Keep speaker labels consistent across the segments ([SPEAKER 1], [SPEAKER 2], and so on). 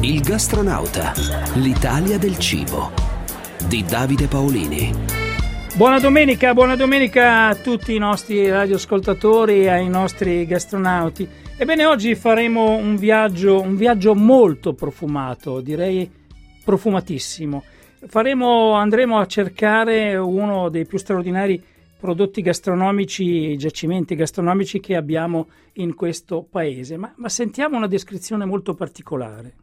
[SPEAKER 1] Il gastronauta, l'Italia del cibo, di Davide Paolini.
[SPEAKER 2] Buona domenica a tutti i nostri radioascoltatori e ai nostri gastronauti. Ebbene, oggi faremo un viaggio molto profumato, direi profumatissimo. Andremo a cercare uno dei più straordinari prodotti gastronomici, giacimenti gastronomici che abbiamo in questo paese. Ma sentiamo una descrizione molto particolare.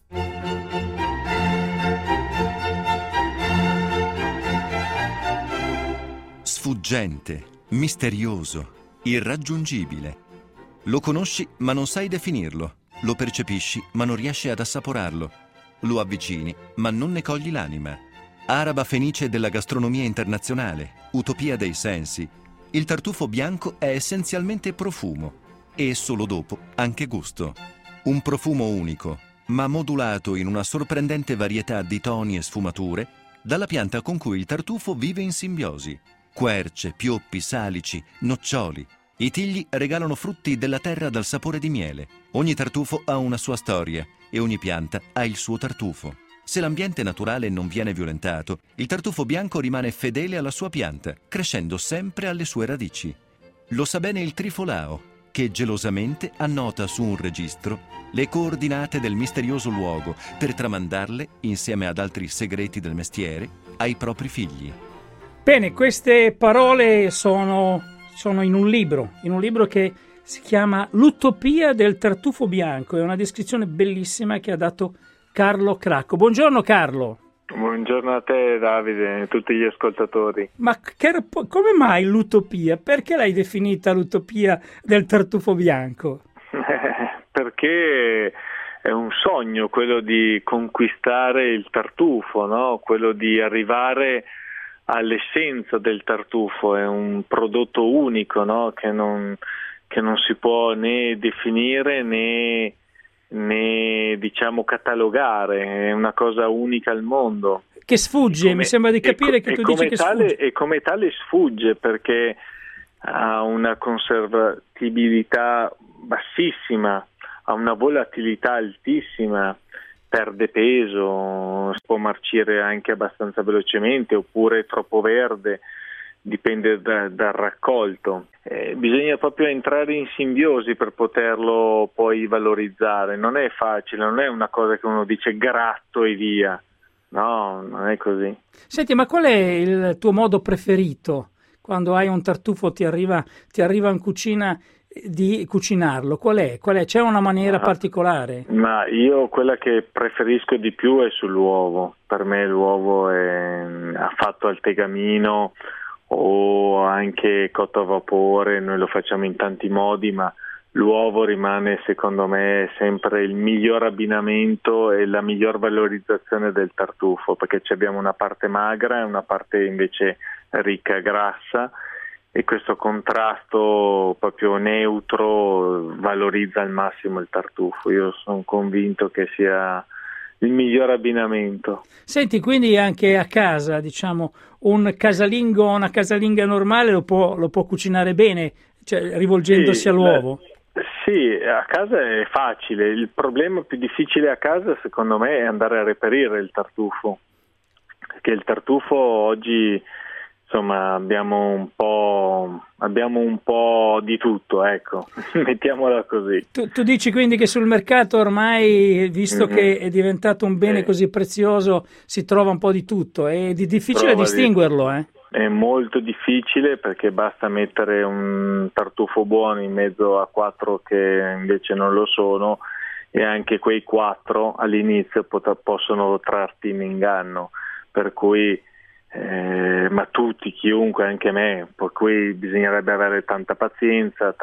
[SPEAKER 3] Sfuggente, misterioso, irraggiungibile. Lo conosci ma non sai definirlo, lo percepisci ma non riesci ad assaporarlo, lo avvicini ma non ne cogli l'anima. Araba fenice della gastronomia internazionale, utopia dei sensi, il tartufo bianco è essenzialmente profumo e solo dopo anche gusto. Un profumo unico, ma modulato in una sorprendente varietà di toni e sfumature dalla pianta con cui il tartufo vive in simbiosi. Querce, pioppi, salici, noccioli. I tigli regalano frutti della terra dal sapore di miele. Ogni tartufo ha una sua storia e ogni pianta ha il suo tartufo. Se l'ambiente naturale non viene violentato, il tartufo bianco rimane fedele alla sua pianta, crescendo sempre alle sue radici. Lo sa bene il trifolao, che gelosamente annota su un registro le coordinate del misterioso luogo per tramandarle, insieme ad altri segreti del mestiere, ai propri figli.
[SPEAKER 2] Bene, queste parole sono in un libro che si chiama L'utopia del tartufo bianco. È una descrizione bellissima che ha dato Carlo Cracco. Buongiorno Carlo.
[SPEAKER 4] Buongiorno a te Davide e a tutti gli ascoltatori.
[SPEAKER 2] Ma come mai l'utopia? Perché l'hai definita l'utopia del tartufo bianco?
[SPEAKER 4] Perché è un sogno quello di conquistare il tartufo, no? Quello di arrivare all'essenza del tartufo. È un prodotto unico, no? Che non si può né definire né diciamo catalogare, è una cosa unica al mondo.
[SPEAKER 2] Che sfugge, mi sembra di capire che tu dici che sfugge.
[SPEAKER 4] E come tale sfugge perché ha una conservatibilità bassissima, ha una volatilità altissima, perde peso, si può marcire anche abbastanza velocemente oppure troppo verde, dipende dal raccolto. Bisogna proprio entrare in simbiosi per poterlo poi valorizzare. Non è facile, non è una cosa che uno dice gratto e via. No, non è così.
[SPEAKER 2] Senti, ma qual è il tuo modo preferito quando hai un tartufo, ti arriva in cucina di cucinarlo? Qual è? C'è una maniera particolare?
[SPEAKER 4] Ma io quella che preferisco di più è sull'uovo. Per me l'uovo è fatto al tegamino o anche cotto a vapore, noi lo facciamo in tanti modi, ma l'uovo rimane secondo me sempre il miglior abbinamento e la miglior valorizzazione del tartufo, perché abbiamo una parte magra e una parte invece ricca, grassa, e questo contrasto proprio neutro valorizza al massimo il tartufo. Io sono convinto che sia il miglior abbinamento.
[SPEAKER 2] Senti, quindi anche a casa, diciamo, una casalinga normale lo può cucinare bene, cioè rivolgendosi all'uovo?
[SPEAKER 4] Sì, a casa è facile. Il problema più difficile a casa, secondo me, è andare a reperire il tartufo. Perché il tartufo oggi, insomma, abbiamo un po' di tutto, ecco, mettiamola così.
[SPEAKER 2] Tu dici quindi che sul mercato ormai, visto che è diventato un bene così prezioso, si trova un po' di tutto, è difficile distinguerlo,
[SPEAKER 4] È molto difficile perché basta mettere un tartufo buono in mezzo a 4 che invece non lo sono, e anche quei 4 all'inizio possono trarti in inganno, per cui ma tutti, chiunque, anche me, per cui bisognerebbe avere tanta pazienza,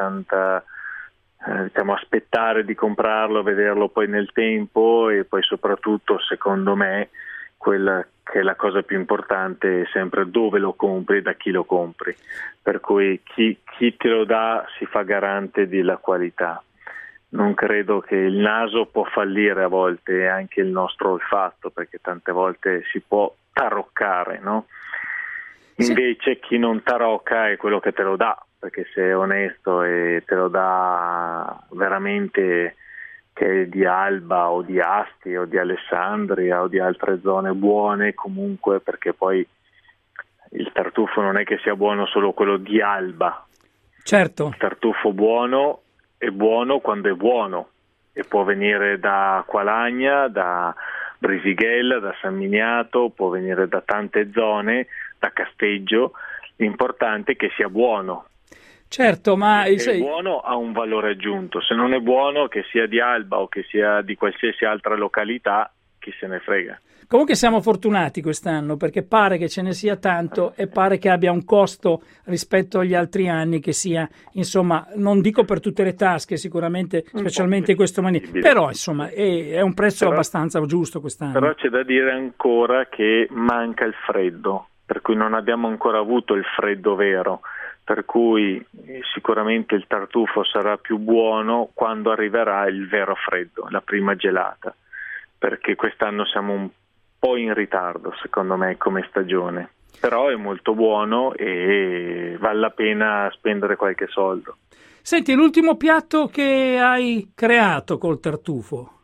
[SPEAKER 4] aspettare di comprarlo, vederlo poi nel tempo, e poi soprattutto, secondo me, quella che è la cosa più importante è sempre dove lo compri e da chi lo compri, per cui chi te lo dà si fa garante della qualità. Non credo che il naso può fallire a volte, e anche il nostro olfatto, perché tante volte si può taroccare, no? Invece chi non tarocca è quello che te lo dà, perché se è onesto e te lo dà veramente che è di Alba o di Asti o di Alessandria o di altre zone buone comunque, perché poi il tartufo non è che sia buono solo quello di Alba.
[SPEAKER 2] Certo.
[SPEAKER 4] Il tartufo buono è buono quando è buono e può venire da Acqualagna, da Brisighella, da San Miniato, può venire da tante zone, da Casteggio. L'importante è che sia buono.
[SPEAKER 2] Certo, ma
[SPEAKER 4] se è buono ha un valore aggiunto. Se non è buono, che sia di Alba o che sia di qualsiasi altra località, chi se ne frega.
[SPEAKER 2] Comunque siamo fortunati quest'anno, perché pare che ce ne sia tanto e pare che abbia un costo rispetto agli altri anni che sia, insomma, non dico per tutte le tasche sicuramente, specialmente in questo momento, però insomma è un prezzo abbastanza giusto quest'anno.
[SPEAKER 4] Però c'è da dire ancora che manca il freddo, per cui non abbiamo ancora avuto il freddo vero, per cui sicuramente il tartufo sarà più buono quando arriverà il vero freddo, la prima gelata, perché quest'anno siamo un po' in ritardo secondo me come stagione, però è molto buono e vale la pena spendere qualche soldo.
[SPEAKER 2] Senti, l'ultimo piatto che hai creato col tartufo?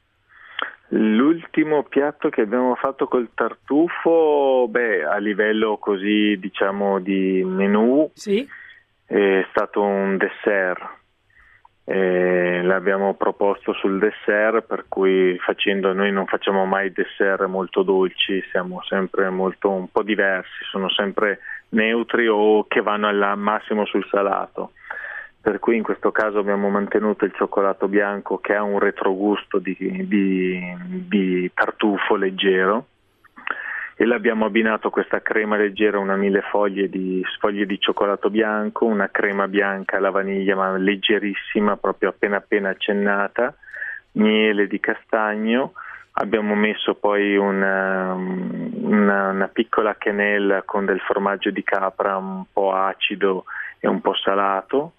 [SPEAKER 4] L'ultimo piatto che abbiamo fatto col tartufo, a livello così diciamo di menù,
[SPEAKER 2] sì,
[SPEAKER 4] è stato un dessert. L'abbiamo proposto sul dessert, per cui noi non facciamo mai dessert molto dolci, siamo sempre un po' diversi, sono sempre neutri o che vanno al massimo sul salato, per cui in questo caso abbiamo mantenuto il cioccolato bianco che ha un retrogusto di tartufo leggero e l'abbiamo abbinato questa crema leggera, una 1000 foglie di cioccolato bianco, una crema bianca alla vaniglia ma leggerissima, proprio appena accennata, miele di castagno, abbiamo messo poi una piccola quenelle con del formaggio di capra un po' acido e un po' salato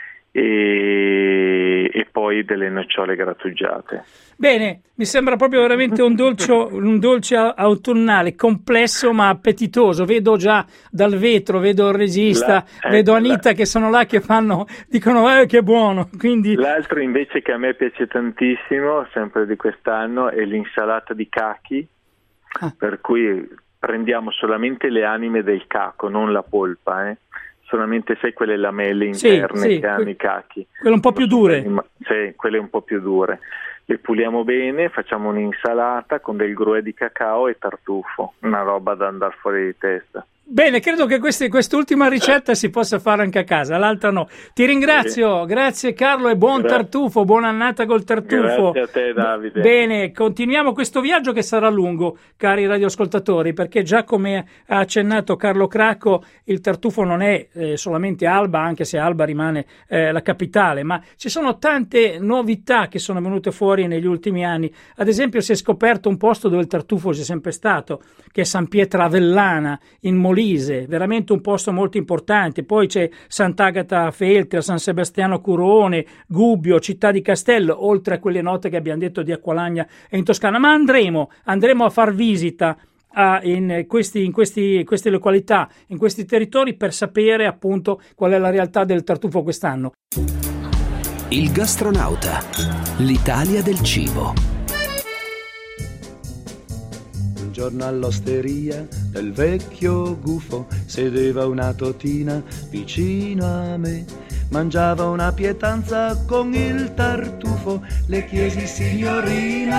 [SPEAKER 4] e poi delle nocciole grattugiate.
[SPEAKER 2] Bene, mi sembra proprio veramente un dolce autunnale, complesso ma appetitoso. Vedo già dal vetro, vedo il regista, vedo Anita che sono là che dicono che buono. Quindi...
[SPEAKER 4] L'altro invece che a me piace tantissimo, sempre di quest'anno, è l'insalata di cachi, per cui prendiamo solamente le anime del caco, non la polpa, solamente quelle lamelle interne che hanno i cachi.
[SPEAKER 2] Quelle un po' più dure.
[SPEAKER 4] Sì, quelle un po' più dure. Le puliamo bene, facciamo un'insalata con del gruyère di cacao e tartufo, una roba da andare fuori di testa.
[SPEAKER 2] Bene, credo che quest'ultima ricetta si possa fare anche a casa, l'altra no. Ti ringrazio, grazie Carlo e buon tartufo, buona annata col tartufo.
[SPEAKER 4] Grazie a te Davide.
[SPEAKER 2] Bene, continuiamo questo viaggio che sarà lungo, cari radioascoltatori, perché già come ha accennato Carlo Cracco, il tartufo non è solamente Alba, anche se Alba rimane la capitale, ma ci sono tante novità che sono venute fuori negli ultimi anni. Ad esempio si è scoperto un posto dove il tartufo c'è sempre stato, che è San Pietravellana in Molise, veramente un posto molto importante. Poi c'è Sant'Agata Feltria, San Sebastiano Curone, Gubbio, Città di Castello, oltre a quelle note che abbiamo detto di Acqualagna e in Toscana. Ma andremo a far visita in queste località, in questi territori, per sapere appunto qual è la realtà del tartufo quest'anno.
[SPEAKER 1] Il gastronauta, l'Italia del cibo.
[SPEAKER 5] Un giorno all'osteria del vecchio gufo sedeva una totina vicino a me. Mangiava una pietanza con il tartufo. Le chiesi: signorina,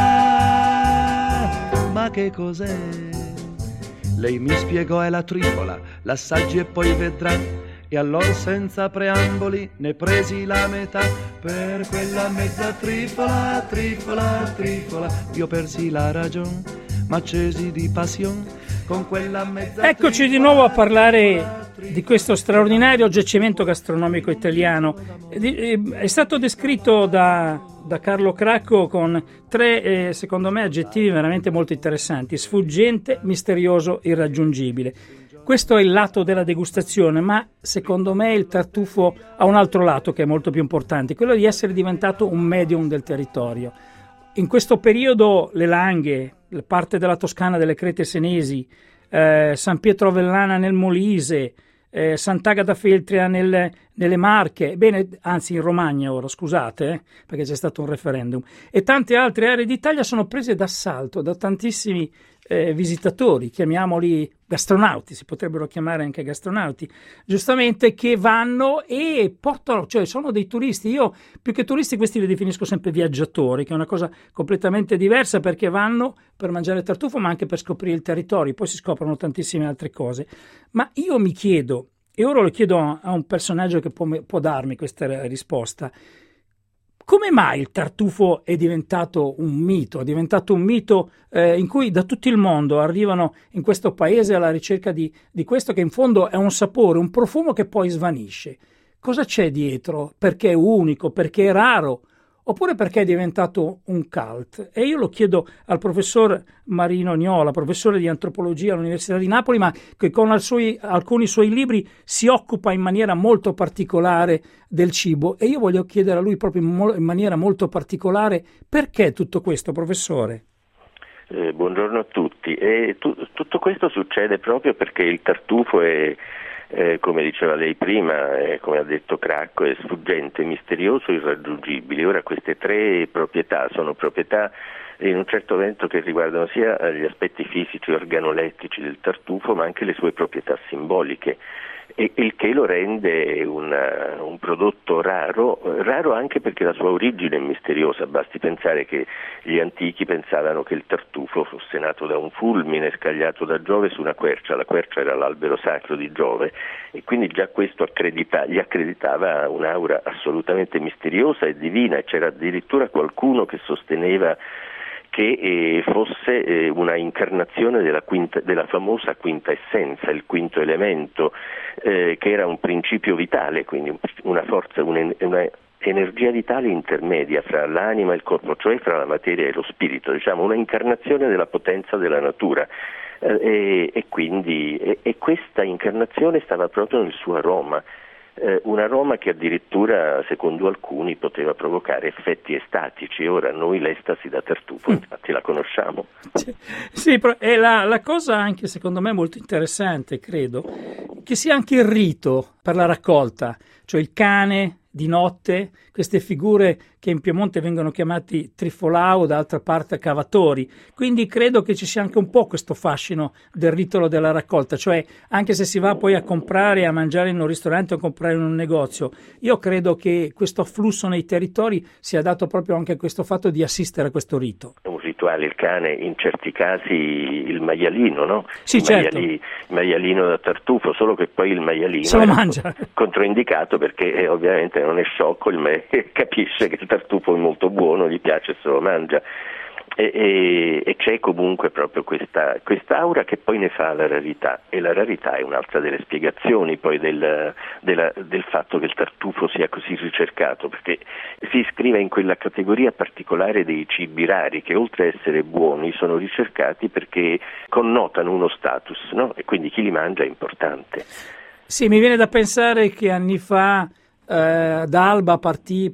[SPEAKER 5] ma che cos'è? Lei mi spiegò: è la trifola, l'assaggi e poi vedrà. E allora senza preamboli ne presi la metà. Per quella mezza trifola, io persi la ragion, ma accesi di passion con quella mezza.
[SPEAKER 2] Eccoci di nuovo a parlare di questo straordinario giacimento gastronomico italiano. È stato descritto da Carlo Cracco con tre, secondo me, aggettivi veramente molto interessanti: sfuggente, misterioso, irraggiungibile. Questo è il lato della degustazione, ma secondo me il tartufo ha un altro lato che è molto più importante, quello di essere diventato un medium del territorio. In questo periodo le Langhe, parte della Toscana delle Crete Senesi, San Pietravellana nel Molise, Sant'Agata Feltria nelle Marche, anzi in Romagna ora, scusate, perché c'è stato un referendum, e tante altre aree d'Italia sono prese d'assalto da tantissimi visitatori, chiamiamoli gastronauti, si potrebbero chiamare anche gastronauti, giustamente, che vanno e portano, cioè sono dei turisti. Io più che turisti questi li definisco sempre viaggiatori, che è una cosa completamente diversa, perché vanno per mangiare tartufo ma anche per scoprire il territorio, poi si scoprono tantissime altre cose. Ma io mi chiedo, e ora lo chiedo a un personaggio che può darmi questa risposta: come mai il tartufo è diventato un mito? È diventato un mito in cui da tutto il mondo arrivano in questo paese alla ricerca di questo, che in fondo è un sapore, un profumo che poi svanisce. Cosa c'è dietro? Perché è unico? Perché è raro? Oppure perché è diventato un cult? E io lo chiedo al professor Marino Niola, professore di antropologia all'Università di Napoli, ma che con alcuni suoi libri si occupa in maniera molto particolare del cibo. E io voglio chiedere a lui proprio in maniera molto particolare perché tutto questo, professore?
[SPEAKER 6] Buongiorno a tutti. Tutto questo succede proprio perché il tartufo è, come diceva lei prima, come ha detto Cracco, è sfuggente, misterioso, irraggiungibile. Ora queste tre proprietà sono proprietà in un certo momento che riguardano sia gli aspetti fisici e organolettici del tartufo, ma anche le sue proprietà simboliche, e il che lo rende un prodotto raro anche perché la sua origine è misteriosa. Basti pensare che gli antichi pensavano che il tartufo fosse nato da un fulmine scagliato da Giove su una quercia. La quercia era l'albero sacro di Giove, e quindi già questo gli accreditava un'aura assolutamente misteriosa e divina, e c'era addirittura qualcuno che sosteneva che fosse una incarnazione della famosa quinta essenza, il quinto elemento, che era un principio vitale, quindi una forza, una energia vitale intermedia fra l'anima e il corpo, cioè fra la materia e lo spirito, diciamo una incarnazione della potenza della natura. E questa incarnazione stava proprio nel suo aroma. Un aroma che addirittura, secondo alcuni, poteva provocare effetti estatici. Ora noi l'estasi da tartufo infatti la conosciamo.
[SPEAKER 2] Sì, è la cosa anche secondo me molto interessante, credo, che sia anche il rito per la raccolta, cioè il cane di notte, queste figure che in Piemonte vengono chiamati trifolau, d'altra parte cavatori. Quindi credo che ci sia anche un po' questo fascino del rito della raccolta, cioè anche se si va poi a comprare, a mangiare in un ristorante o a comprare in un negozio, io credo che questo afflusso nei territori sia dato proprio anche a questo fatto di assistere a questo rito.
[SPEAKER 6] Un rituale, il cane, in certi casi il maialino, no?
[SPEAKER 2] Sì, certo.
[SPEAKER 6] Il maialino da tartufo, solo che poi il maialino
[SPEAKER 2] se lo mangia.
[SPEAKER 6] Controindicato perché ovviamente non è sciocco, capisce che il tartufo è molto buono, gli piace, se lo mangia, e c'è comunque proprio questa aura che poi ne fa la rarità, e la rarità è un'altra delle spiegazioni poi del fatto che il tartufo sia così ricercato, perché si iscrive in quella categoria particolare dei cibi rari che, oltre a essere buoni, sono ricercati perché connotano uno status, no? E quindi chi li mangia è importante.
[SPEAKER 2] Sì, mi viene da pensare che anni fa da Alba partì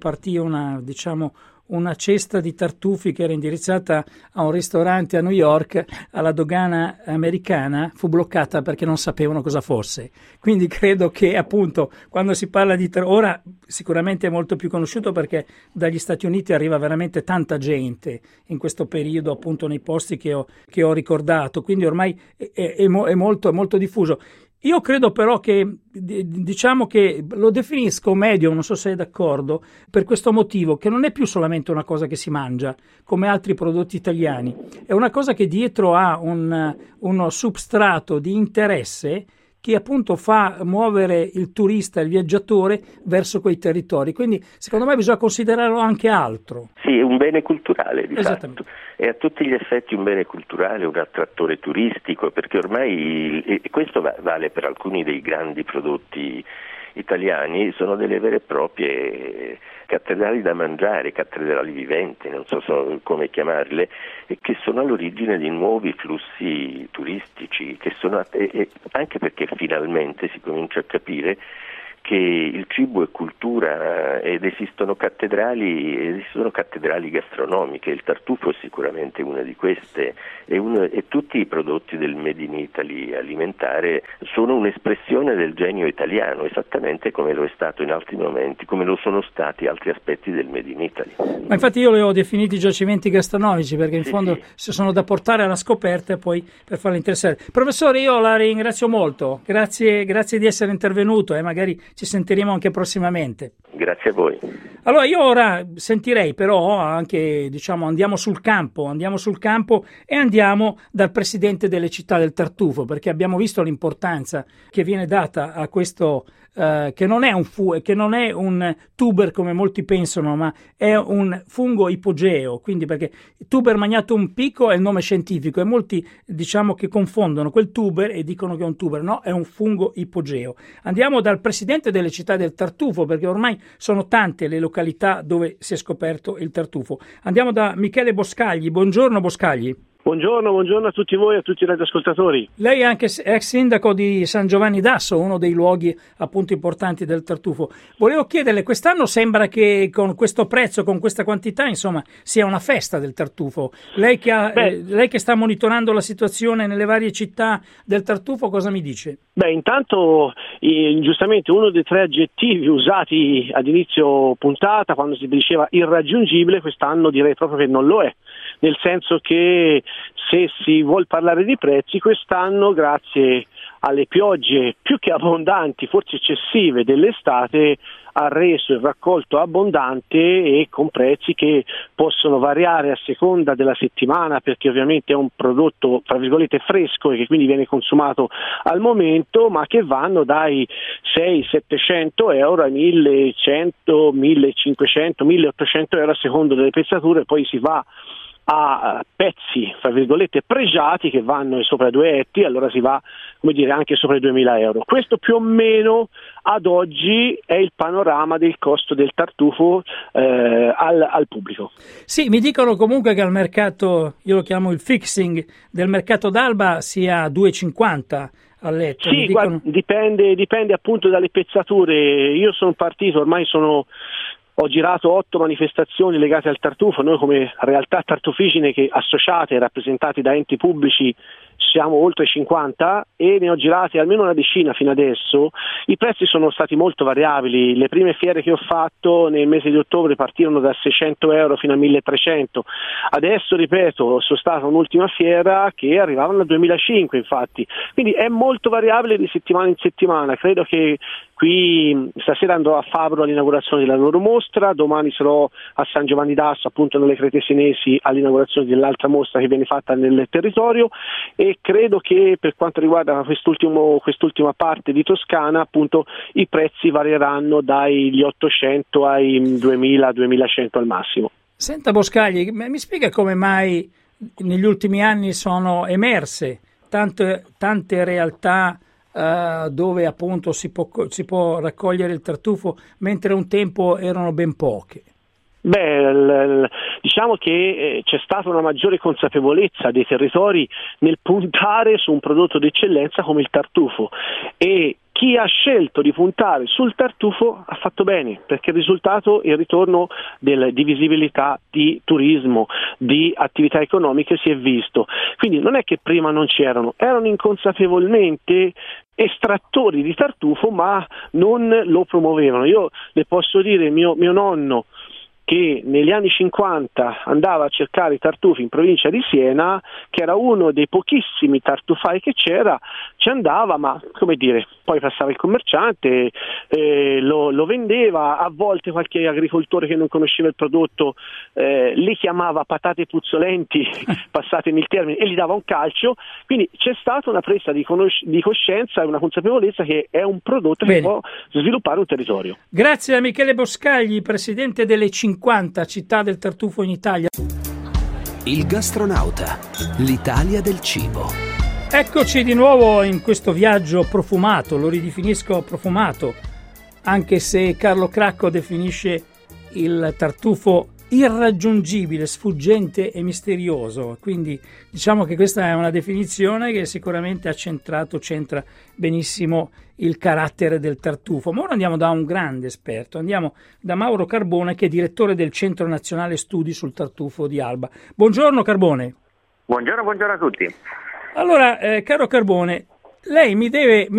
[SPEAKER 2] una cesta di tartufi che era indirizzata a un ristorante a New York. Alla dogana americana fu bloccata perché non sapevano cosa fosse. Quindi credo che appunto quando si parla di ora sicuramente è molto più conosciuto perché dagli Stati Uniti arriva veramente tanta gente in questo periodo, appunto nei posti che ho ricordato, quindi ormai è molto diffuso. Io credo però che, diciamo che lo definisco medio, non so se è d'accordo, per questo motivo, che non è più solamente una cosa che si mangia, come altri prodotti italiani, è una cosa che dietro ha uno substrato di interesse che appunto fa muovere il turista, il viaggiatore verso quei territori. Quindi secondo me bisogna considerarlo anche altro.
[SPEAKER 6] Sì, è un bene culturale di fatto, è a tutti gli effetti un bene culturale, un attrattore turistico, perché ormai questo vale per alcuni dei grandi prodotti italiani, sono delle vere e proprie cattedrali da mangiare, cattedrali viventi, non so come chiamarle, e che sono all'origine di nuovi flussi turistici, che sono anche perché finalmente si comincia a capire che il cibo è cultura ed esistono cattedrali gastronomiche. Il tartufo è sicuramente una di queste e tutti i prodotti del Made in Italy alimentare sono un'espressione del genio italiano, esattamente come lo è stato in altri momenti, come lo sono stati altri aspetti del Made in Italy.
[SPEAKER 2] Ma infatti io li ho definiti giacimenti gastronomici perché in fondo sono da portare alla scoperta e poi per farli interessare. Professore, io la ringrazio molto, grazie di essere intervenuto e magari ci sentiremo anche prossimamente.
[SPEAKER 6] Grazie a voi.
[SPEAKER 2] Allora io ora sentirei però anche, andiamo sul campo e andiamo dal presidente delle città del tartufo, perché abbiamo visto l'importanza che viene data a questo che non è un tuber come molti pensano, ma è un fungo ipogeo, quindi perché tuber magnatum pico è il nome scientifico e molti che confondono quel tuber e dicono che è un tuber, no, è un fungo ipogeo. Andiamo dal presidente delle città del tartufo, perché ormai sono tante le località dove si è scoperto il tartufo. Andiamo da Michele Boscagli. Buongiorno Boscagli.
[SPEAKER 7] Buongiorno a tutti voi e a tutti i radioascoltatori.
[SPEAKER 2] Lei è anche ex sindaco di San Giovanni d'Asso, uno dei luoghi appunto importanti del tartufo. Volevo chiederle, quest'anno sembra che con questo prezzo, con questa quantità, insomma, sia una festa del tartufo. Lei che sta monitorando la situazione nelle varie città del tartufo, cosa mi dice?
[SPEAKER 7] Intanto giustamente uno dei 3 aggettivi usati ad inizio puntata, quando si diceva irraggiungibile, quest'anno direi proprio che non lo è, nel senso che se si vuol parlare di prezzi, quest'anno grazie alle piogge più che abbondanti, forse eccessive dell'estate, ha reso il raccolto abbondante e con prezzi che possono variare a seconda della settimana, perché ovviamente è un prodotto tra virgolette fresco e che quindi viene consumato al momento, ma che vanno dai 600-700 euro ai 1100, 1500, 1800 euro a seconda delle pezzature. Poi si va a pezzi, fra virgolette, pregiati che vanno sopra i 2 etti, allora si va, anche sopra i 2.000 euro. Questo più o meno ad oggi è il panorama del costo del tartufo al pubblico.
[SPEAKER 2] Sì, mi dicono comunque che al mercato, io lo chiamo il fixing, del mercato d'Alba sia 2,50 a letto.
[SPEAKER 7] Sì, dipende appunto dalle pezzature. Io sono partito, ho girato 8 manifestazioni legate al tartufo. Noi come realtà tartufigine che associate e rappresentate da enti pubblici siamo oltre 50 e ne ho girate almeno una decina fino adesso. I prezzi sono stati molto variabili. Le prime fiere che ho fatto nel mese di ottobre partirono da 600 euro fino a 1300. Adesso, ripeto, sono stata un'ultima fiera che arrivavano a 2005 infatti. Quindi è molto variabile di settimana in settimana. Credo che qui stasera andrò a Fabro all'inaugurazione della loro mostra, domani sarò a San Giovanni d'Asso, appunto nelle Cretesinesi, all'inaugurazione dell'altra mostra che viene fatta nel territorio, e credo che per quanto riguarda quest'ultima parte di Toscana, appunto i prezzi varieranno dagli 800 ai 2000-2100 al massimo.
[SPEAKER 2] Senta Boscagli, mi spiega come mai negli ultimi anni sono emerse tante realtà dove appunto si può raccogliere il tartufo, mentre un tempo erano ben poche?
[SPEAKER 7] Diciamo che c'è stata una maggiore consapevolezza dei territori nel puntare su un prodotto d'eccellenza come il tartufo, e chi ha scelto di puntare sul tartufo ha fatto bene, perché il risultato è il ritorno di visibilità, di turismo, di attività economiche si è visto. Quindi non è che prima non c'erano, erano inconsapevolmente estrattori di tartufo ma non lo promuovevano. Io le posso dire, mio nonno, che negli anni 50 andava a cercare i tartufi in provincia di Siena, che era uno dei pochissimi tartufai che c'era, ci andava, ma poi passava il commerciante, lo vendeva, a volte qualche agricoltore che non conosceva il prodotto li chiamava patate puzzolenti, passatemi il termine, e gli dava un calcio. Quindi c'è stata una presa di coscienza e una consapevolezza che è un prodotto che può sviluppare un territorio.
[SPEAKER 2] Grazie a Michele Boscagli, presidente delle 50 città del tartufo in Italia.
[SPEAKER 1] Il gastronauta, l'Italia del cibo.
[SPEAKER 2] Eccoci di nuovo in questo viaggio profumato, lo ridefinisco profumato, anche se Carlo Cracco definisce il tartufo irraggiungibile, sfuggente e misterioso. Quindi diciamo che questa è una definizione che sicuramente centra benissimo il carattere del tartufo. Ma ora andiamo da un grande esperto, andiamo da Mauro Carbone, che è direttore del Centro Nazionale Studi sul Tartufo di Alba. Buongiorno Carbone.
[SPEAKER 8] Buongiorno a tutti.
[SPEAKER 2] Allora, caro Carbone, lei mi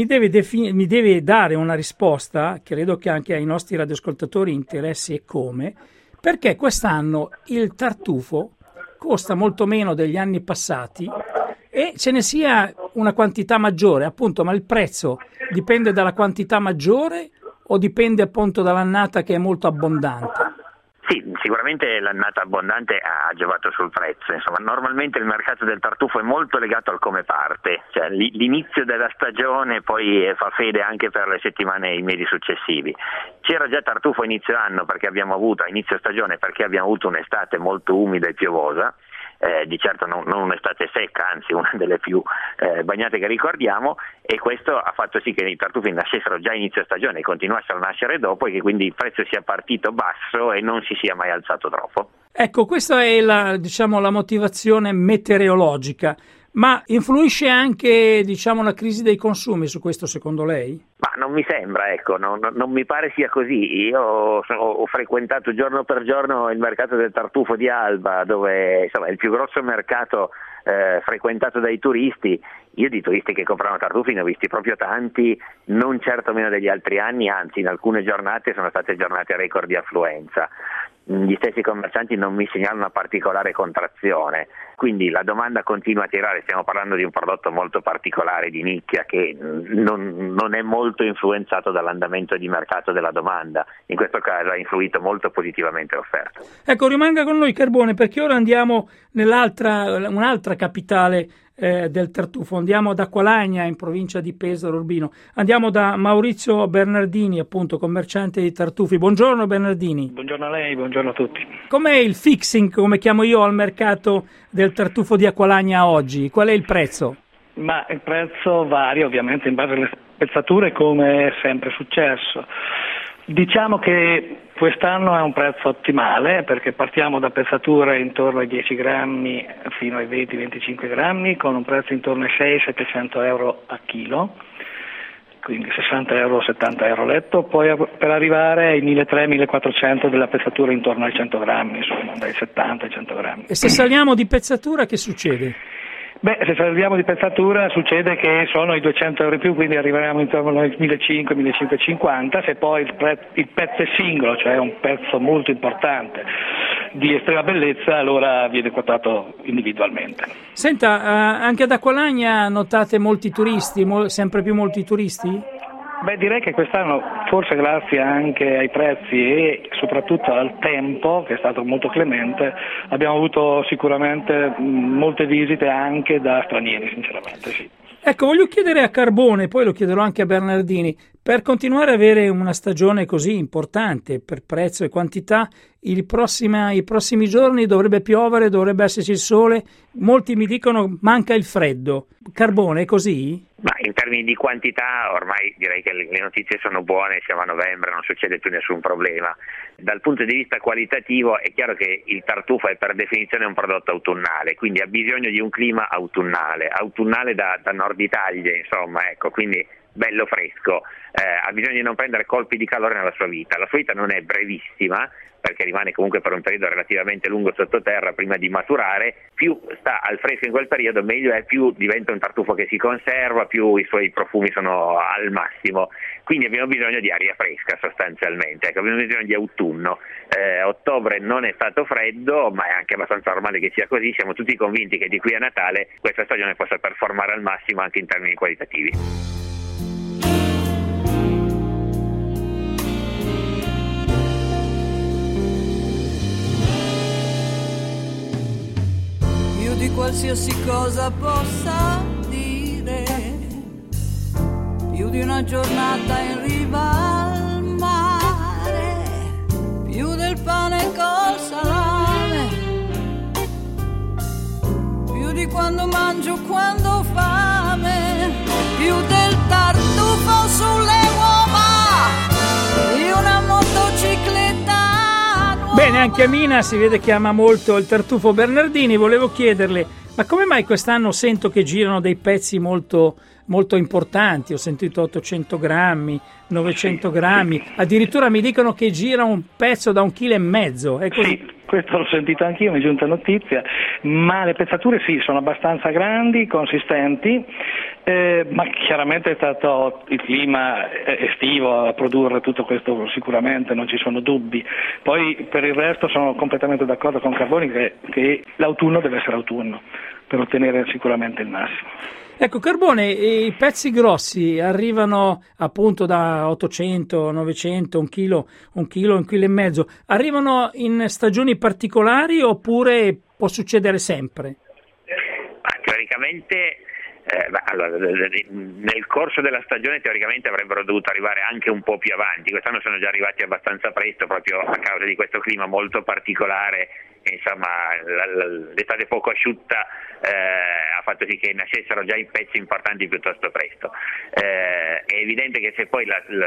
[SPEAKER 2] deve dare una risposta, credo che anche ai nostri radioascoltatori interessi e come, perché quest'anno il tartufo costa molto meno degli anni passati e ce ne sia una quantità maggiore, appunto, ma il prezzo dipende dalla quantità maggiore o dipende appunto dall'annata che è molto abbondante?
[SPEAKER 8] Sì, sicuramente l'annata abbondante ha giovato sul prezzo. Insomma, normalmente il mercato del tartufo è molto legato al come parte, cioè l'inizio della stagione poi fa fede anche per le settimane e i mesi successivi. C'era già tartufo a inizio anno a inizio stagione perché abbiamo avuto un'estate molto umida e piovosa. Di certo non un'estate secca, anzi una delle più bagnate che ricordiamo, e questo ha fatto sì che i tartufi nascessero già a inizio stagione e continuassero a nascere dopo, e che quindi il prezzo sia partito basso e non si sia mai alzato troppo.
[SPEAKER 2] Ecco, questa è la motivazione meteorologica, ma influisce anche la crisi dei consumi su questo, secondo lei?
[SPEAKER 8] Ma non mi sembra, non mi pare sia così. Io ho frequentato giorno per giorno il mercato del tartufo di Alba, dove insomma è il più grosso mercato frequentato dai turisti. Io di turisti che comprano tartufi ne ho visti proprio tanti, non certo meno degli altri anni, anzi in alcune giornate sono state giornate a record di affluenza. Gli stessi commercianti non mi segnalano una particolare contrazione, quindi la domanda continua a tirare. Stiamo parlando di un prodotto molto particolare, di nicchia, che non è molto influenzato dall'andamento di mercato della domanda. In questo caso ha influito molto positivamente l'offerta.
[SPEAKER 2] Ecco, rimanga con noi Carbone, perché ora andiamo un'altra capitale del tartufo. Andiamo da Acqualagna, in provincia di Pesaro Urbino. Andiamo da Maurizio Bernardini, appunto commerciante di tartufi. Buongiorno Bernardini.
[SPEAKER 9] Buongiorno a lei, buongiorno a tutti.
[SPEAKER 2] Com'è il fixing, come chiamo io, al mercato del tartufo di Acqualagna oggi? Qual è il prezzo?
[SPEAKER 9] Ma il prezzo varia ovviamente in base alle spezzature, come è sempre successo. Diciamo che quest'anno è un prezzo ottimale, perché partiamo da pezzature intorno ai 10 grammi fino ai 20-25 grammi, con un prezzo intorno ai 600-700 euro a chilo, quindi 60 euro, 70 euro letto, poi per arrivare ai 1.300-1.400 della pezzatura intorno ai 100 grammi, insomma dai 70 ai 100 grammi.
[SPEAKER 2] E se saliamo di pezzatura che succede?
[SPEAKER 9] Beh, se saliamo di pezzatura succede che sono i 200 euro in più, quindi arriveremo intorno ai 1.500-1.550. Se poi il pezzo è singolo, cioè un pezzo molto importante di estrema bellezza, allora viene quotato individualmente.
[SPEAKER 2] Senta, anche ad Acqualagna notate molti turisti, sempre più molti turisti?
[SPEAKER 9] Beh, direi che quest'anno, forse grazie anche ai prezzi e soprattutto al tempo, che è stato molto clemente, abbiamo avuto sicuramente molte visite anche da stranieri, sinceramente, sì.
[SPEAKER 2] Ecco, voglio chiedere a Carbone, poi lo chiederò anche a Bernardini, per continuare ad avere una stagione così importante per prezzo e quantità, i prossimi giorni dovrebbe piovere, dovrebbe esserci il sole, molti mi dicono manca il freddo. Carbone, è così?
[SPEAKER 8] Ma in termini di quantità ormai direi che le notizie sono buone, siamo a novembre, non succede più nessun problema. Dal punto di vista qualitativo è chiaro che il tartufo è per definizione un prodotto autunnale, quindi ha bisogno di un clima autunnale da Nord Italia, insomma, ecco, quindi bello fresco, ha bisogno di non prendere colpi di calore nella sua vita. La sua vita non è brevissima, perché rimane comunque per un periodo relativamente lungo sottoterra prima di maturare. Più sta al fresco in quel periodo meglio è, più diventa un tartufo che si conserva, più i suoi profumi sono al massimo, quindi abbiamo bisogno di aria fresca sostanzialmente, ecco, abbiamo bisogno di autunno. Ottobre non è stato freddo, ma è anche abbastanza normale che sia così. Siamo tutti convinti che di qui a Natale questa stagione possa performare al massimo anche in termini qualitativi.
[SPEAKER 10] Di qualsiasi cosa possa dire, più di una giornata in riva al mare, più del pane col salame, più di quando mangio quando ho fame, più del tartufo sulle uova di una motocicletta.
[SPEAKER 2] Beh, Bene, anche Amina si vede che ama molto il tartufo. Bernardini, volevo chiederle, ma come mai quest'anno sento che girano dei pezzi molto, molto importanti? Ho sentito 800 grammi, 900 grammi, addirittura mi dicono che gira un pezzo da 1,5 kg. È così?
[SPEAKER 9] Sì, questo l'ho sentito anch'io, mi è giunta notizia, ma le pezzature sì, sono abbastanza grandi, consistenti, ma chiaramente è stato il clima estivo a produrre tutto questo, sicuramente non ci sono dubbi. Poi per il resto sono completamente d'accordo con Carboni che l'autunno deve essere autunno per ottenere sicuramente il massimo.
[SPEAKER 2] Ecco, Carbone, i pezzi grossi arrivano appunto da 800, 900, 1 chilo, 1,5 kg, arrivano in stagioni particolari oppure può succedere sempre?
[SPEAKER 8] Teoricamente, allora, nel corso della stagione teoricamente avrebbero dovuto arrivare anche un po' più avanti, quest'anno sono già arrivati abbastanza presto proprio a causa di questo clima molto particolare. Insomma, l'estate poco asciutta ha fatto sì che nascessero già i pezzi importanti piuttosto presto. È evidente che se poi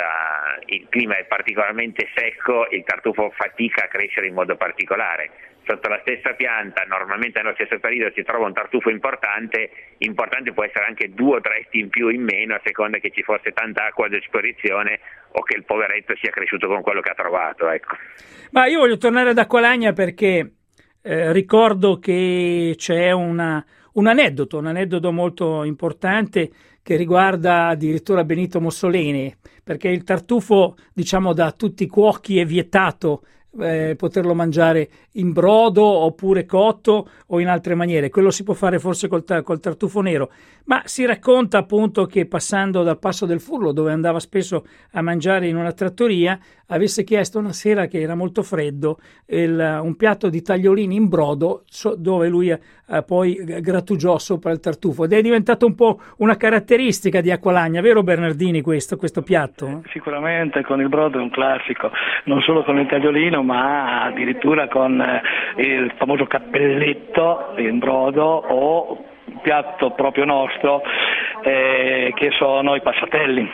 [SPEAKER 8] il clima è particolarmente secco, il tartufo fatica a crescere in modo particolare. Sotto la stessa pianta, normalmente nello stesso periodo si trova un tartufo importante può essere anche 2 o 3 in più o in meno a seconda che ci fosse tanta acqua a disposizione o che il poveretto sia cresciuto con quello che ha trovato, ecco.
[SPEAKER 2] Ma io voglio tornare ad Acqualagna perché ricordo che c'è un aneddoto molto importante che riguarda addirittura Benito Mussolini, perché il tartufo, diciamo, da tutti i cuochi è vietato poterlo mangiare in brodo oppure cotto o in altre maniere. Quello si può fare forse col tartufo nero, ma si racconta appunto che passando dal Passo del Furlo, dove andava spesso a mangiare in una trattoria, avesse chiesto una sera che era molto freddo un piatto di tagliolini in brodo dove lui poi grattugiò sopra il tartufo, ed è diventato un po' una caratteristica di Acqualagna, vero Bernardini, questo piatto?
[SPEAKER 9] Sicuramente con il brodo è un classico, non solo con il tagliolino ma addirittura con il famoso cappelletto in brodo o il piatto proprio nostro che sono i passatelli.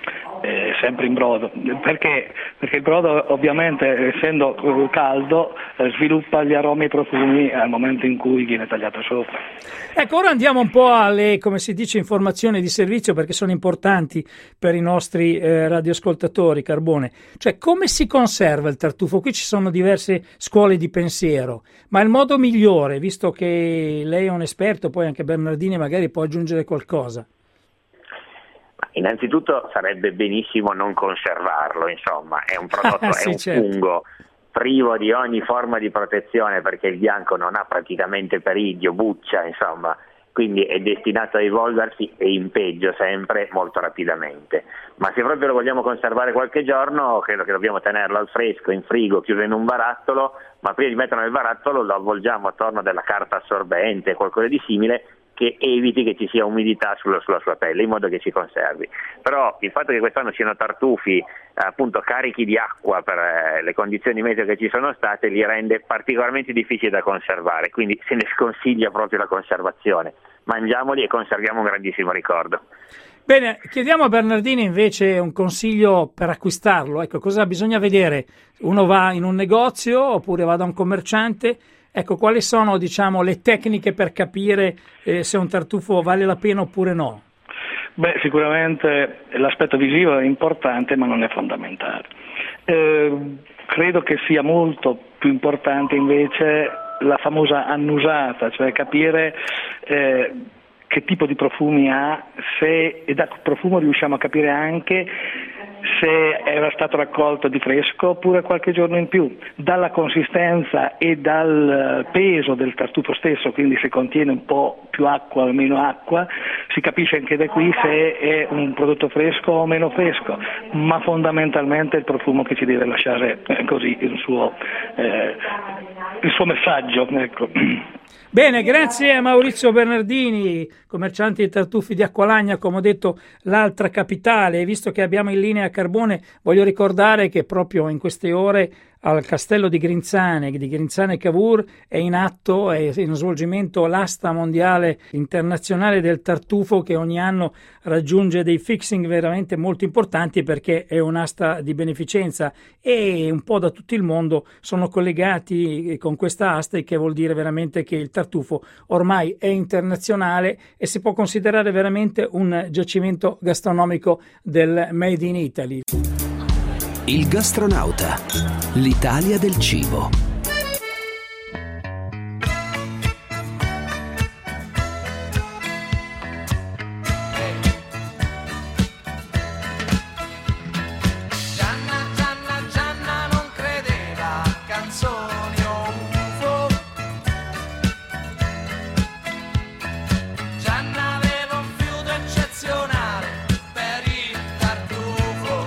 [SPEAKER 9] Sempre in brodo, perché il brodo ovviamente essendo caldo sviluppa gli aromi e i profumi al momento in cui viene tagliato sopra.
[SPEAKER 2] Ecco, ora andiamo un po' alle, come si dice, informazioni di servizio, perché sono importanti per i nostri radioascoltatori, Carbone. Cioè, come si conserva il tartufo? Qui ci sono diverse scuole di pensiero, ma il modo migliore, visto che lei è un esperto, poi anche Bernardini magari può aggiungere qualcosa.
[SPEAKER 8] Innanzitutto sarebbe benissimo non conservarlo, insomma, è un prodotto, è un fungo privo di ogni forma di protezione perché il bianco non ha praticamente peridio, buccia, insomma, quindi è destinato a evolversi e in peggio sempre molto rapidamente. Ma se proprio lo vogliamo conservare qualche giorno, credo che dobbiamo tenerlo al fresco, in frigo, chiuso in un barattolo, ma prima di metterlo nel barattolo lo avvolgiamo attorno della carta assorbente, qualcosa di simile, che eviti che ci sia umidità sulla sua pelle, in modo che si conservi. Però il fatto che quest'anno siano tartufi appunto carichi di acqua per le condizioni meteo che ci sono state li rende particolarmente difficili da conservare, quindi se ne sconsiglia proprio la conservazione. Mangiamoli e conserviamo un grandissimo ricordo.
[SPEAKER 2] Bene, chiediamo a Bernardini invece un consiglio per acquistarlo. Ecco, cosa bisogna vedere? Uno va in un negozio oppure va da un commerciante? Ecco, quali sono, diciamo, le tecniche per capire se un tartufo vale la pena oppure no?
[SPEAKER 9] Beh, sicuramente l'aspetto visivo è importante, ma non è fondamentale. Credo che sia molto più importante invece la famosa annusata, cioè capire che tipo di profumi ha, e dal profumo riusciamo a capire anche se era stato raccolto di fresco oppure qualche giorno in più, dalla consistenza e dal peso del tartufo stesso, quindi se contiene un po' più acqua o meno acqua, si capisce anche da qui se è un prodotto fresco o meno fresco, ma fondamentalmente è il profumo che ci deve lasciare così il suo messaggio, ecco.
[SPEAKER 2] Bene, grazie a Maurizio Bernardini, commerciante di tartufi di Acqualagna, come ho detto l'altra capitale. Visto che abbiamo in linea Carbone, voglio ricordare che proprio in queste ore al castello di Grinzane Cavour è in atto, è in svolgimento l'asta mondiale internazionale del tartufo, che ogni anno raggiunge dei fixing veramente molto importanti, perché è un'asta di beneficenza e un po' da tutto il mondo sono collegati con questa asta, e che vuol dire veramente che il tartufo ormai è internazionale e si può considerare veramente un giacimento gastronomico del Made in Italy.
[SPEAKER 1] Il gastronauta, l'Italia del cibo.
[SPEAKER 11] Gianna non credeva a canzoni o UFO. Gianna aveva un fiuto eccezionale per il tartufo.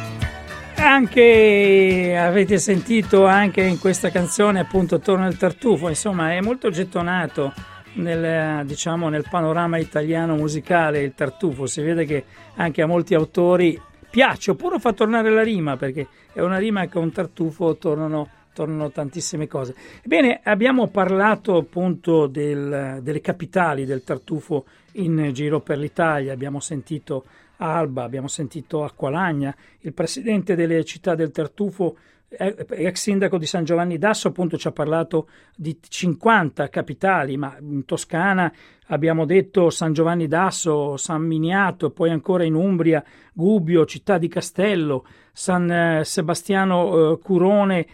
[SPEAKER 2] Anche avete sentito anche in questa canzone, appunto, torna il tartufo, insomma è molto gettonato nel panorama italiano musicale il tartufo. Si vede che anche a molti autori piace, oppure fa tornare la rima, perché è una rima che con tartufo tornano tantissime cose. Ebbene, abbiamo parlato appunto delle capitali del tartufo in giro per l'Italia, abbiamo sentito Alba, abbiamo sentito Acqualagna, il presidente delle città del tartufo, ex sindaco di San Giovanni d'Asso, appunto ci ha parlato di 50 capitali, ma in Toscana abbiamo detto San Giovanni d'Asso, San Miniato, poi ancora in Umbria Gubbio, Città di Castello, San Sebastiano Curone,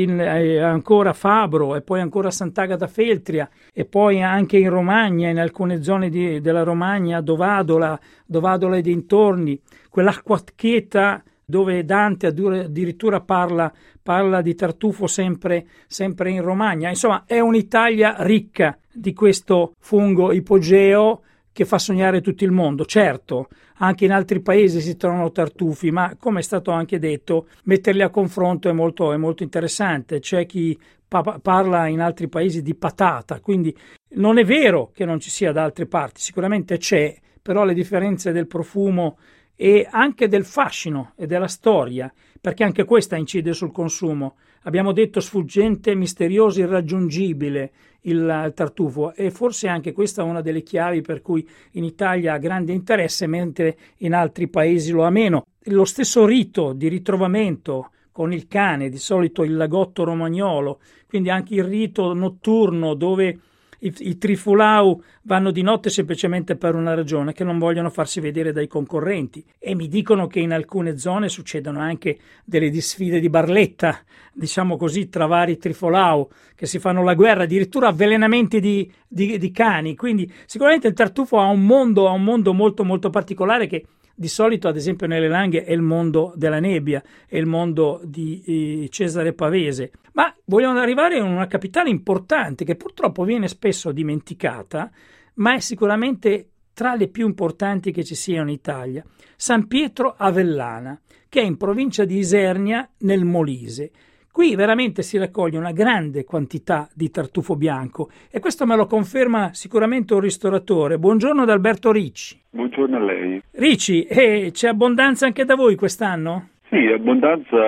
[SPEAKER 2] ancora Fabro, e poi ancora Sant'Agata Feltria, e poi anche in Romagna, in alcune zone della Romagna, Dovadola e dintorni, quell'acqua cheta dove Dante addirittura parla di tartufo sempre in Romagna. Insomma, è un'Italia ricca di questo fungo ipogeo che fa sognare tutto il mondo. Certo, anche in altri paesi si trovano tartufi, ma come è stato anche detto, metterli a confronto è molto interessante. C'è chi parla in altri paesi di patata, quindi non è vero che non ci sia da altre parti, sicuramente c'è, però le differenze del profumo e anche del fascino e della storia, perché anche questa incide sul consumo. Abbiamo detto sfuggente, misterioso, irraggiungibile il tartufo, e forse anche questa è una delle chiavi per cui in Italia ha grande interesse, mentre in altri paesi lo ha meno. Lo stesso rito di ritrovamento con il cane, di solito il lagotto romagnolo, quindi anche il rito notturno dove i trifulau vanno di notte semplicemente per una ragione, che non vogliono farsi vedere dai concorrenti, e mi dicono che in alcune zone succedono anche delle disfide di Barletta, diciamo così, tra vari trifulau che si fanno la guerra, addirittura avvelenamenti di cani. Quindi sicuramente il tartufo ha un mondo molto molto particolare, che di solito, ad esempio, nelle Langhe è il mondo della nebbia, è il mondo di Cesare Pavese. Ma vogliamo arrivare in una capitale importante che purtroppo viene spesso dimenticata, ma è sicuramente tra le più importanti che ci siano in Italia. San Pietro Avellana, che è in provincia di Isernia, nel Molise. Qui veramente si raccoglie una grande quantità di tartufo bianco, e questo me lo conferma sicuramente un ristoratore. Buongiorno ad Alberto Ricci.
[SPEAKER 12] Buongiorno a lei.
[SPEAKER 2] Ricci, c'è abbondanza anche da voi quest'anno?
[SPEAKER 12] Sì, abbondanza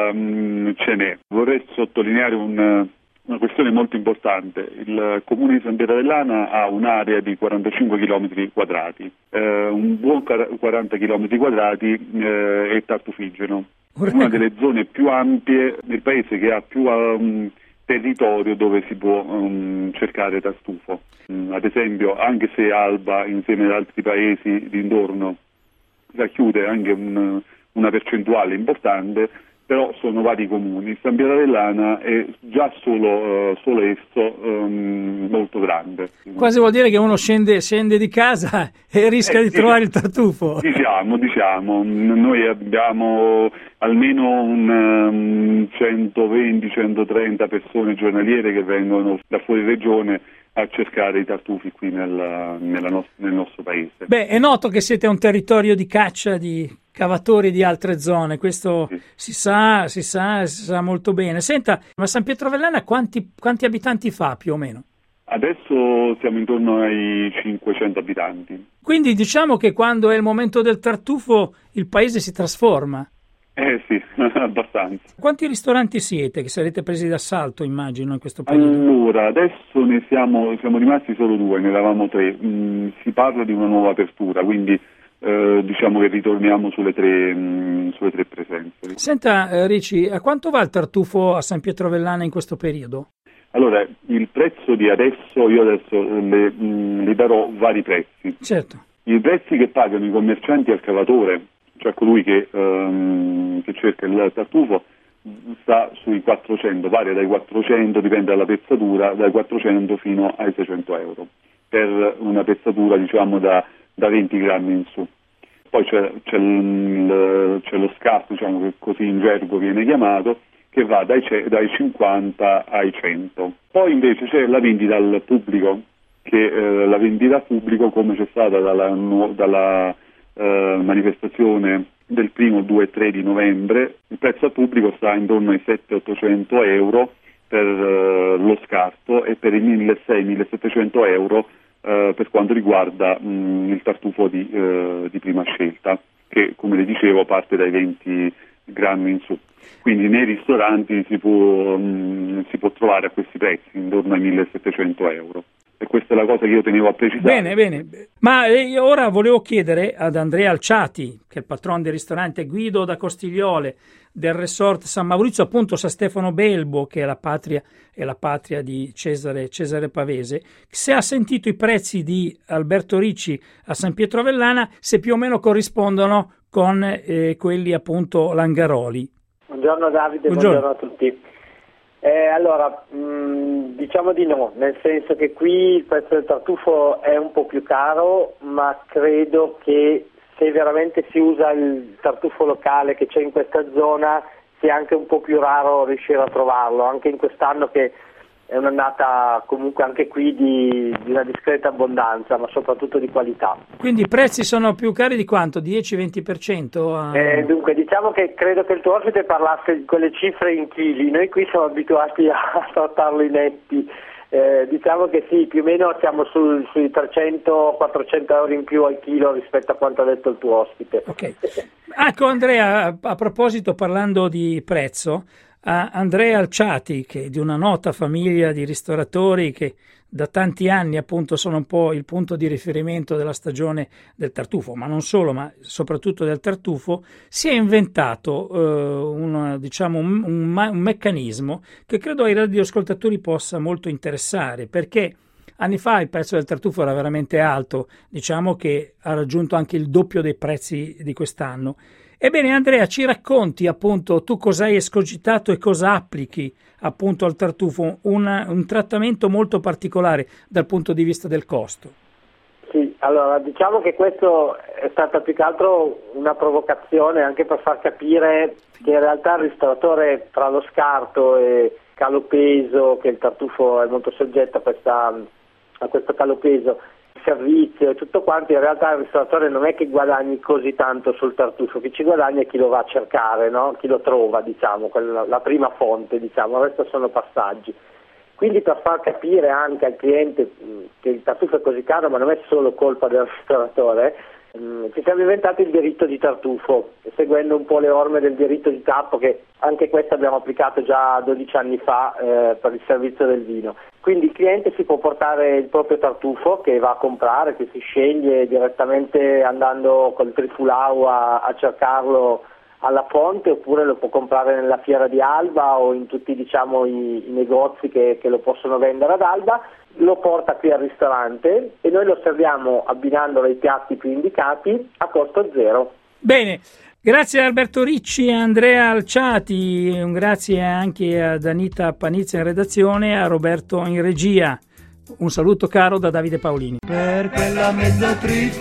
[SPEAKER 12] ce n'è. Vorrei sottolineare una questione molto importante. Il comune di San Pietro Avellana ha un'area di 45 km quadrati, un buon 40 km quadrati è tartufigeno. Una delle zone più ampie del paese, che ha più territorio dove si può cercare tartufo. Ad esempio, anche se Alba, insieme ad altri paesi d'intorno, racchiude anche una percentuale importante, però sono vari comuni. San Pietro Avellana è già solo esso molto grande.
[SPEAKER 2] Quasi vuol dire che uno scende di casa e rischia di trovare il tartufo.
[SPEAKER 12] Diciamo, noi abbiamo almeno 120-130 persone giornaliere che vengono da fuori regione a cercare i tartufi qui nel nostro paese.
[SPEAKER 2] Beh, è noto che siete un territorio di caccia di cavatori di altre zone, questo sì. si sa molto bene. Senta, ma San Pietro Avellana quanti abitanti fa più o meno?
[SPEAKER 12] Adesso siamo intorno ai 500 abitanti.
[SPEAKER 2] Quindi diciamo che quando è il momento del tartufo il paese si trasforma.
[SPEAKER 12] Sì, abbastanza.
[SPEAKER 2] Quanti ristoranti siete? Che sarete presi d'assalto, immagino, in questo periodo?
[SPEAKER 12] Allora, adesso ne siamo rimasti solo 2, ne eravamo 3. Si parla di una nuova apertura, quindi diciamo che ritorniamo sulle tre presenze.
[SPEAKER 2] Senta, Ricci, a quanto va il tartufo a San Pietrovellana in questo periodo?
[SPEAKER 12] Allora, il prezzo di adesso, io adesso le darò vari prezzi.
[SPEAKER 2] Certo.
[SPEAKER 12] I prezzi che pagano i commercianti al cavatore, cioè colui che cerca il tartufo, sta sui 400, varia dai 400, dipende dalla pezzatura, dai 400 fino ai 600 euro, per una pezzatura diciamo da 20 grammi in su. Poi c'è lo scarto, diciamo che così in gergo viene chiamato, che va dai 50 ai 100. Poi invece c'è la vendita al pubblico, che la vendita al pubblico, come c'è stata dalla manifestazione del 1, 2 e 3 di novembre, il prezzo al pubblico sta intorno ai 700-800 euro per lo scarto e per i 1.600-1.700 euro per quanto riguarda il tartufo di prima scelta, che come le dicevo parte dai 20 grammi in su. Quindi nei ristoranti si può trovare a questi prezzi, intorno ai 1.700 euro. E questa è la cosa che io tenevo a precisare.
[SPEAKER 2] Bene. Ma io ora volevo chiedere ad Andrea Alciati, che è il patron del ristorante Guido da Costigliole, del resort San Maurizio, appunto San Stefano Belbo, che è la patria di Cesare Pavese, se ha sentito i prezzi di Alberto Ricci a San Pietrovellana, se più o meno corrispondono con quelli appunto Langaroli.
[SPEAKER 13] Buongiorno Davide, buongiorno a tutti. Allora, diciamo di no, nel senso che qui il prezzo del tartufo è un po' più caro, ma credo che se veramente si usa il tartufo locale che c'è in questa zona sia anche un po' più raro riuscire a trovarlo, anche in quest'anno che è un'annata comunque anche qui di una discreta abbondanza, ma soprattutto di qualità.
[SPEAKER 2] Quindi i prezzi sono più cari di quanto? 10-20%?
[SPEAKER 13] Dunque diciamo che credo che il tuo ospite parlasse di quelle cifre in chili, noi qui siamo abituati a trattarlo in netti. Diciamo che sì, più o meno siamo sui 300-400 euro in più al chilo rispetto a quanto ha detto il tuo ospite.
[SPEAKER 2] Ok. Ecco Andrea, a proposito, parlando di prezzo, Andrea Alciati, che è di una nota famiglia di ristoratori che da tanti anni appunto sono un po' il punto di riferimento della stagione del tartufo, ma non solo, ma soprattutto del tartufo, si è inventato un meccanismo che credo ai radioascoltatori possa molto interessare, perché anni fa il prezzo del tartufo era veramente alto, diciamo che ha raggiunto anche il doppio dei prezzi di quest'anno. Ebbene Andrea, ci racconti appunto tu cosa hai escogitato e cosa applichi appunto al tartufo, un trattamento molto particolare dal punto di vista del costo.
[SPEAKER 13] Sì, allora diciamo che questo è stata più che altro una provocazione anche per far capire che in realtà il ristoratore, tra lo scarto e calo peso, che il tartufo è molto soggetto a questo calo peso, servizio e tutto quanto, in realtà il ristoratore non è che guadagni così tanto sul tartufo, chi ci guadagna è chi lo va a cercare, no? Chi lo trova, diciamo, la prima fonte, diciamo, il resto sono passaggi. Quindi per far capire anche al cliente che il tartufo è così caro, ma non è solo colpa del ristoratore, ci siamo inventati il diritto di tartufo, seguendo un po' le orme del diritto di tappo, che anche questo abbiamo applicato già 12 anni fa per il servizio del vino. Quindi il cliente si può portare il proprio tartufo che va a comprare, che si sceglie direttamente andando col Trifulau a cercarlo alla fonte, oppure lo può comprare nella fiera di Alba o in tutti diciamo i negozi che lo possono vendere ad Alba, lo porta qui al ristorante e noi lo serviamo abbinandolo ai piatti più indicati a costo zero.
[SPEAKER 2] Bene, grazie a Alberto Ricci e Andrea Alciati, un grazie anche ad Anita Panizza in redazione e a Roberto in regia. Un saluto caro da Davide Paolini.
[SPEAKER 5] Per quella mezza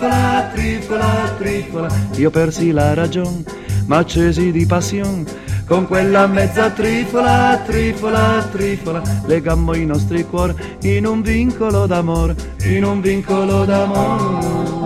[SPEAKER 5] trifola, io persi la ragion, ma accesi di passion. Con quella mezza trifola, legammo i nostri cuori in un vincolo d'amor,